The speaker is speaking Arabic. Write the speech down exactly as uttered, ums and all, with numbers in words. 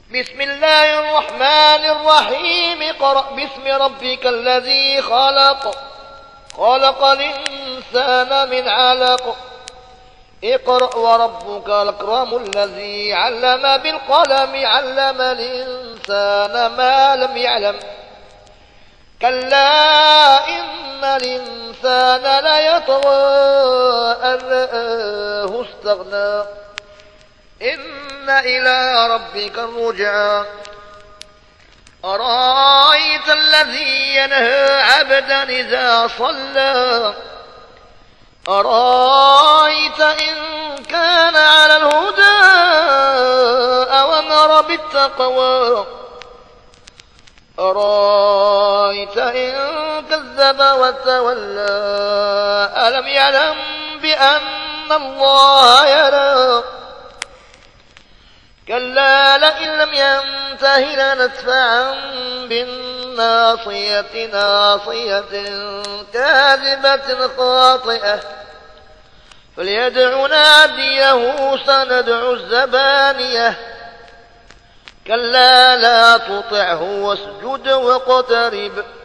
بسم الله الرحمن الرحيم. اقرأ باسم ربك الذي خلق خلق الإنسان من علق اقرأ وربك الأكرم الذي علم بالقلم علم الإنسان ما لم يعلم كلا إن الإنسان ليطغى أن رآه استغنى إن إلى ربك الرجعى أرأيت الذي ينهى عبدا إذا صلى أرأيت إن كان على الهدى أو أمر بالتقوى أرأيت إن كذب وتولى ألم يعلم بأن الله يرى كلا لئن لم ينته لنسفعا بالناصية ناصية كاذبة خاطئة فليدع ناديه سندع الزبانية كلا لا تطعه واسجد واقترب